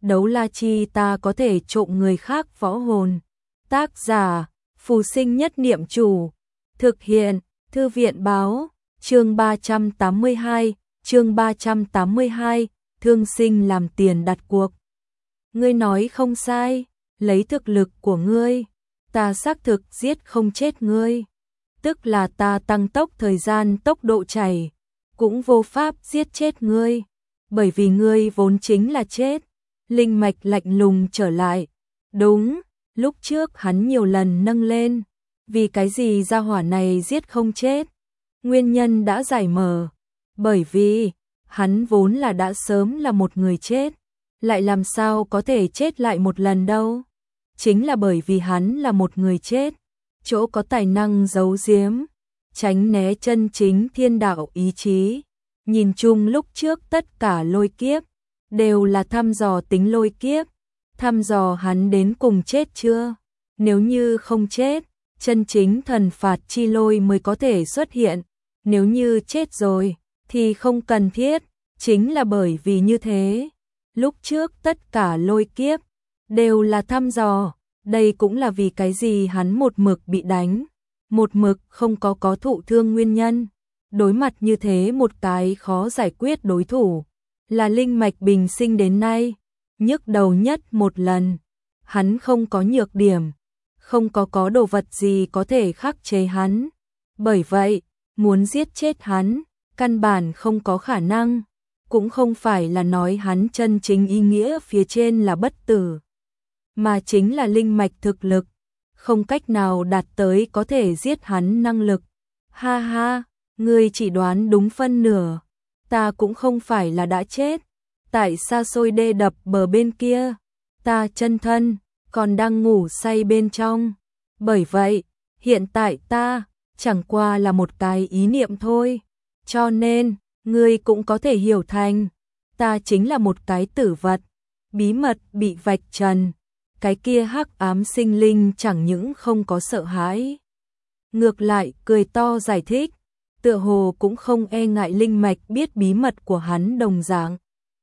đấu la chi ta có thể trộm người khác võ hồn. Tác giả, Phù Sinh Nhất Niệm Chủ. Thực hiện, Thư viện Báo. Chương 382, chương 382, thương sinh làm tiền đặt cuộc. Ngươi nói không sai, lấy thực lực của ngươi, ta xác thực giết không chết ngươi. Tức là ta tăng tốc thời gian tốc độ chảy, cũng vô pháp giết chết ngươi, bởi vì ngươi vốn chính là chết. Linh mạch lạnh lùng trở lại. Đúng, lúc trước hắn nhiều lần nâng lên, vì cái gì gia hỏa này giết không chết? Nguyên nhân đã giải mở, bởi vì hắn vốn là đã sớm là một người chết, lại làm sao có thể chết lại một lần đâu? Chính là bởi vì hắn là một người chết, chỗ có tài năng giấu giếm, tránh né chân chính thiên đạo ý chí. Nhìn chung lúc trước tất cả lôi kiếp đều là thăm dò tính lôi kiếp, thăm dò hắn đến cùng chết chưa. Nếu như không chết, chân chính thần phạt chi lôi mới có thể xuất hiện. Nếu như chết rồi, thì không cần thiết. Chính là bởi vì như thế, lúc trước tất cả lôi kiếp đều là thăm dò. Đây cũng là vì cái gì hắn một mực bị đánh, một mực không có thụ thương nguyên nhân. Đối mặt như thế một cái khó giải quyết đối thủ, là linh mạch bình sinh đến nay nhức đầu nhất một lần. Hắn không có nhược điểm, không có đồ vật gì có thể khắc chế hắn. Bởi vậy, muốn giết chết hắn, căn bản không có khả năng. Cũng không phải là nói hắn chân chính ý nghĩa phía trên là bất tử, mà chính là linh mạch thực lực không cách nào đạt tới có thể giết hắn năng lực. Ha ha, ngươi chỉ đoán đúng phân nửa. Ta cũng không phải là đã chết, tại xa xôi đê đập bờ bên kia, ta chân thân còn đang ngủ say bên trong. Bởi vậy, hiện tại ta chẳng qua là một cái ý niệm thôi. Cho nên, ngươi cũng có thể hiểu thành, ta chính là một cái tử vật, bí mật bị vạch trần. Cái kia hắc ám sinh linh chẳng những không có sợ hãi, ngược lại cười to giải thích, tựa hồ cũng không e ngại linh mạch biết bí mật của hắn đồng dạng.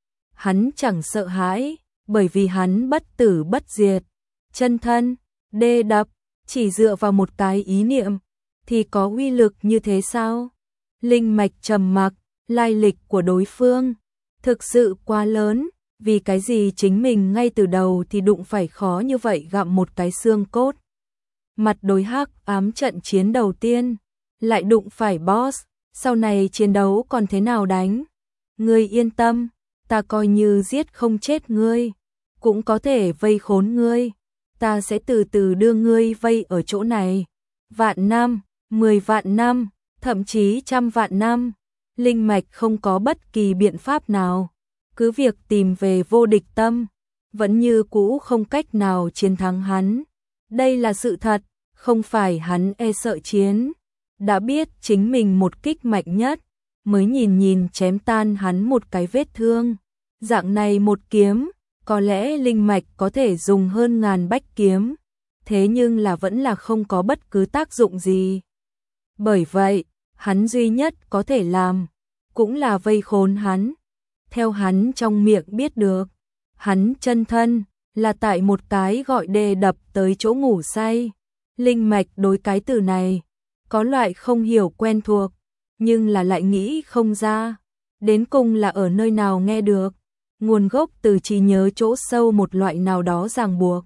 Hắn chẳng sợ hãi, bởi vì hắn bất tử bất diệt, chân thân, đê đập, chỉ dựa vào một cái ý niệm, thì có uy lực như thế sao? Linh mạch trầm mặc, lai lịch của đối phương thực sự quá lớn, vì cái gì chính mình ngay từ đầu thì đụng phải khó như vậy gặm một cái xương cốt. Mặt đối hắc ám trận chiến đầu tiên, lại đụng phải boss, sau này chiến đấu còn thế nào đánh? Ngươi yên tâm, ta coi như giết không chết ngươi, cũng có thể vây khốn ngươi. Ta sẽ từ từ đưa ngươi vây ở chỗ này. Vạn năm, 10 vạn năm, thậm chí 100 vạn năm. Linh mạch không có bất kỳ biện pháp nào. Cứ việc tìm về vô địch tâm, vẫn như cũ không cách nào chiến thắng hắn. Đây là sự thật, không phải hắn e sợ chiến. Đã biết chính mình một kích mạnh nhất, mới nhìn chém tan hắn một cái vết thương. Dạng này một kiếm, có lẽ linh mạch có thể dùng hơn ngàn bách kiếm, thế nhưng là vẫn là không có bất cứ tác dụng gì. Bởi vậy, hắn duy nhất có thể làm, cũng là vây khốn hắn. Theo hắn trong miệng biết được, hắn chân thân là tại một cái gọi đê đập tới chỗ ngủ say. Linh mạch đối cái từ này có loại không hiểu quen thuộc, nhưng là lại nghĩ không ra đến cùng là ở nơi nào nghe được. Nguồn gốc từ trí nhớ chỗ sâu một loại nào đó ràng buộc,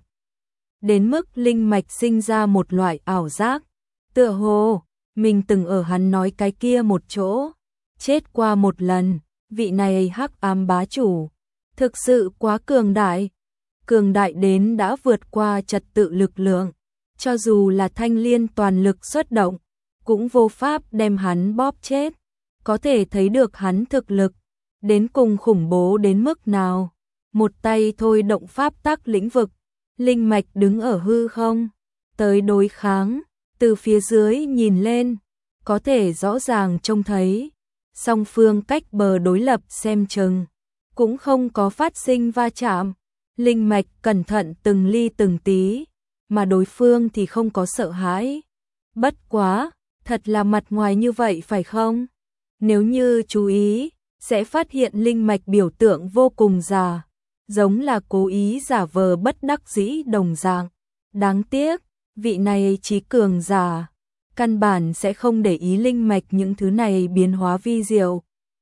đến mức linh mạch sinh ra một loại ảo giác, tựa hồ mình từng ở hắn nói cái kia một chỗ chết qua một lần. Vị này hắc ám bá chủ thực sự quá cường đại đến đã vượt qua trật tự lực lượng, cho dù là Thanh Liên toàn lực xuất động, cũng vô pháp đem hắn bóp chết. Có thể thấy được hắn thực lực đến cùng khủng bố đến mức nào. Một tay thôi động pháp tắc lĩnh vực, linh mạch đứng ở hư không, tới đối kháng. Từ phía dưới nhìn lên, có thể rõ ràng trông thấy song phương cách bờ đối lập xem chừng cũng không có phát sinh va chạm. Linh mạch cẩn thận từng ly từng tí, mà đối phương thì không có sợ hãi. Bất quá, thật là mặt ngoài như vậy phải không? Nếu như chú ý, sẽ phát hiện linh mạch biểu tượng vô cùng già. giống là cố ý giả vờ bất đắc dĩ đồng dạng. Đáng tiếc, vị này trí cường giả, căn bản sẽ không để ý linh mạch những thứ này biến hóa vi diệu.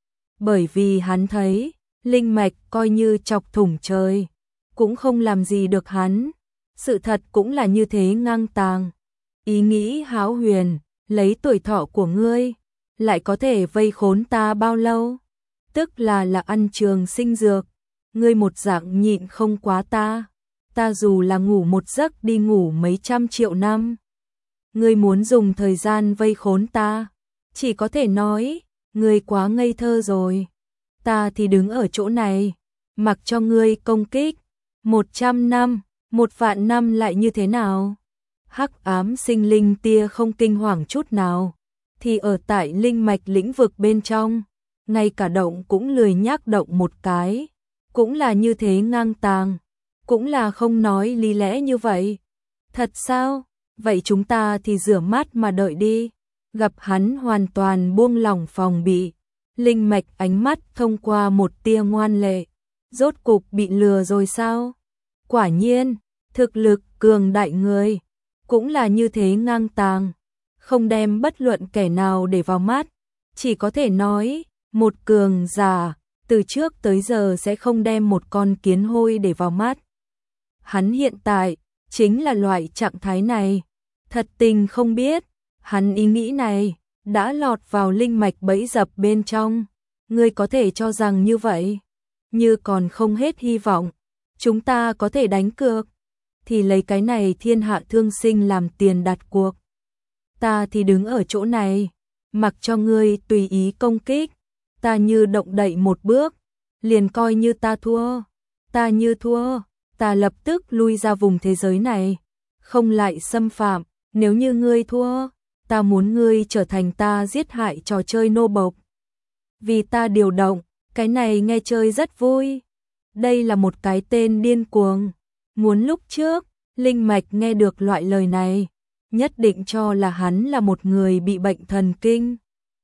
Bởi vì hắn thấy, linh mạch coi như chọc thủng trời, cũng không làm gì được hắn. Sự thật cũng là như thế ngang tàng. Ý nghĩ hão huyền, lấy tuổi thọ của ngươi, lại có thể vây khốn ta bao lâu? Tức là ăn trường sinh dược, ngươi một dạng nhịn không quá ta. Ta dù là ngủ một giấc đi ngủ mấy trăm triệu năm. Ngươi muốn dùng thời gian vây khốn ta, chỉ có thể nói, ngươi quá ngây thơ rồi. Ta thì đứng ở chỗ này, mặc cho ngươi công kích. 100 năm, 1.000 năm lại như thế nào? Hắc ám sinh linh tia không kinh hoàng chút nào, thì ở tại linh mạch lĩnh vực bên trong, ngay cả động cũng lười nhác động một cái, cũng là như thế ngang tàng, cũng là không nói lý lẽ như vậy. Thật sao? Vậy chúng ta thì rửa mắt mà đợi đi. Gặp hắn hoàn toàn buông lỏng phòng bị, linh mạch ánh mắt thông qua một tia ngoan lệ, rốt cục bị lừa rồi sao? Quả nhiên, thực lực cường đại người, cũng là như thế ngang tàng, không đem bất luận kẻ nào để vào mắt, chỉ có thể nói, một cường giả, từ trước tới giờ sẽ không đem một con kiến hôi để vào mắt. Hắn hiện tại, chính là loại trạng thái này, thật tình không biết, hắn ý nghĩ này, đã lọt vào linh mạch bẫy dập bên trong, ngươi có thể cho rằng như vậy, như còn không hết hy vọng, chúng ta có thể đánh cược, thì lấy cái này thiên hạ thương sinh làm tiền đặt cuộc. Ta thì đứng ở chỗ này, mặc cho ngươi tùy ý công kích, ta như động đậy một bước, liền coi như ta thua, ta như thua, ta lập tức lui ra vùng thế giới này, không lại xâm phạm, nếu như ngươi thua, ta muốn ngươi trở thành ta giết hại trò chơi nô bộc. Vì ta điều động, cái này nghe chơi rất vui. Đây là một cái tên điên cuồng. Muốn lúc trước, linh mạch nghe được loại lời này, nhất định cho là hắn là một người bị bệnh thần kinh.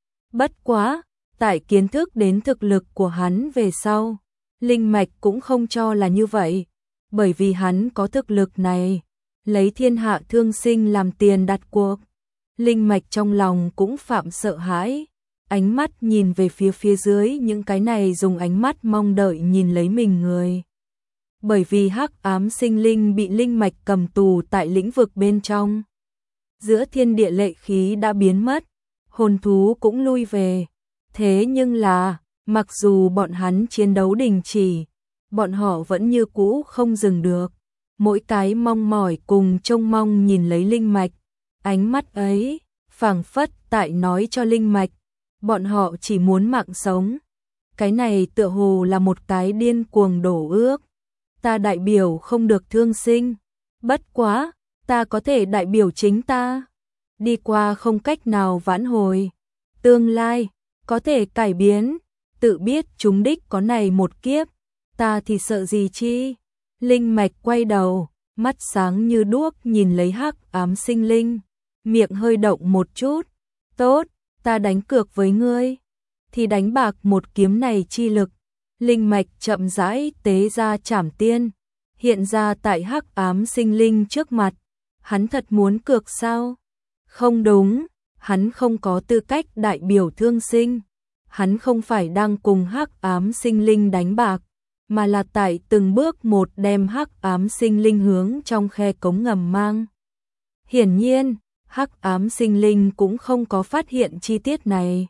Bất quá, tại kiến thức đến thực lực của hắn về sau, linh mạch cũng không cho là như vậy, bởi vì hắn có thực lực này, lấy thiên hạ thương sinh làm tiền đặt cuộc. Linh mạch trong lòng cũng phạm sợ hãi, ánh mắt nhìn về phía dưới những cái này dùng ánh mắt mong đợi nhìn lấy mình người. Bởi vì hắc ám sinh linh bị linh mạch cầm tù tại lĩnh vực bên trong. Giữa thiên địa lệ khí đã biến mất, hồn thú cũng lui về. Thế nhưng là, mặc dù bọn hắn chiến đấu đình chỉ, bọn họ vẫn như cũ không dừng được. Mỗi cái mong mỏi cùng trông mong nhìn lấy linh mạch. Ánh mắt ấy, phảng phất tại nói cho linh mạch, bọn họ chỉ muốn mạng sống. Cái này tựa hồ là một cái điên cuồng đổ ước. Ta đại biểu không được thương sinh. Bất quá, ta có thể đại biểu chính ta. Đi qua không cách nào vãn hồi. Tương lai, có thể cải biến. Tự biết chúng đích có này một kiếp. Ta thì sợ gì chi? Linh mạch quay đầu, mắt sáng như đuốc nhìn lấy hắc ám sinh linh. Miệng hơi động một chút. Tốt, ta đánh cược với ngươi. Thì đánh bạc một kiếm này chi lực. Linh mạch chậm rãi tế ra trảm tiên, hiện ra tại hắc ám sinh linh trước mặt. Hắn thật muốn cược sao? Không đúng, hắn không có tư cách đại biểu thương sinh. Hắn không phải đang cùng hắc ám sinh linh đánh bạc, mà là tại từng bước một đem hắc ám sinh linh hướng trong khe cống ngầm mang. Hiển nhiên, hắc ám sinh linh cũng không có phát hiện chi tiết này.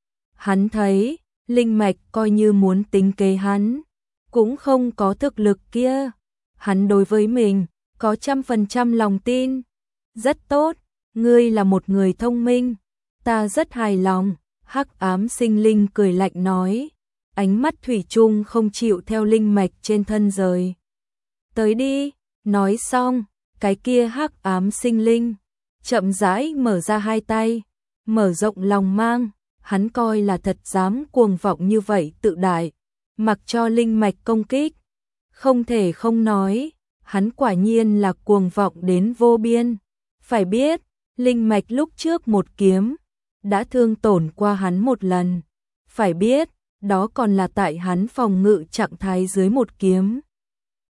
Hắn thấy, linh mạch coi như muốn tính kế hắn, cũng không có thực lực kia. Hắn đối với mình, có 100% lòng tin. Rất tốt, ngươi là một người thông minh, ta rất hài lòng. Hắc ám sinh linh cười lạnh nói, ánh mắt thủy chung không chịu theo linh mạch trên thân rời. Tới đi, nói xong, cái kia hắc ám sinh linh, chậm rãi mở ra hai tay, mở rộng lòng mang. Hắn coi là thật dám cuồng vọng như vậy tự đại, mặc cho linh mạch công kích. Không thể không nói, hắn quả nhiên là cuồng vọng đến vô biên. Phải biết, linh mạch lúc trước một kiếm, đã thương tổn qua hắn một lần. Phải biết, đó còn là tại hắn phòng ngự trạng thái dưới một kiếm.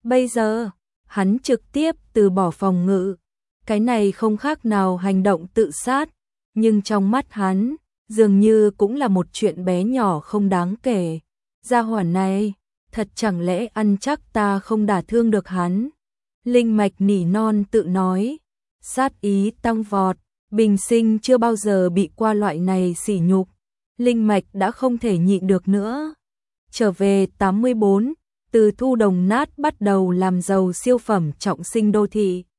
Bây giờ, hắn trực tiếp từ bỏ phòng ngự. Cái này không khác nào hành động tự sát, nhưng trong mắt hắn, dường như cũng là một chuyện bé nhỏ không đáng kể. Gia hỏa này, thật chẳng lẽ ăn chắc ta không đả thương được hắn. Linh mạch nỉ non tự nói, sát ý tăng vọt, bình sinh chưa bao giờ bị qua loại này sỉ nhục. Linh mạch đã không thể nhịn được nữa. Trở về 84, từ thu đồng nát bắt đầu làm giàu siêu phẩm trọng sinh đô thị.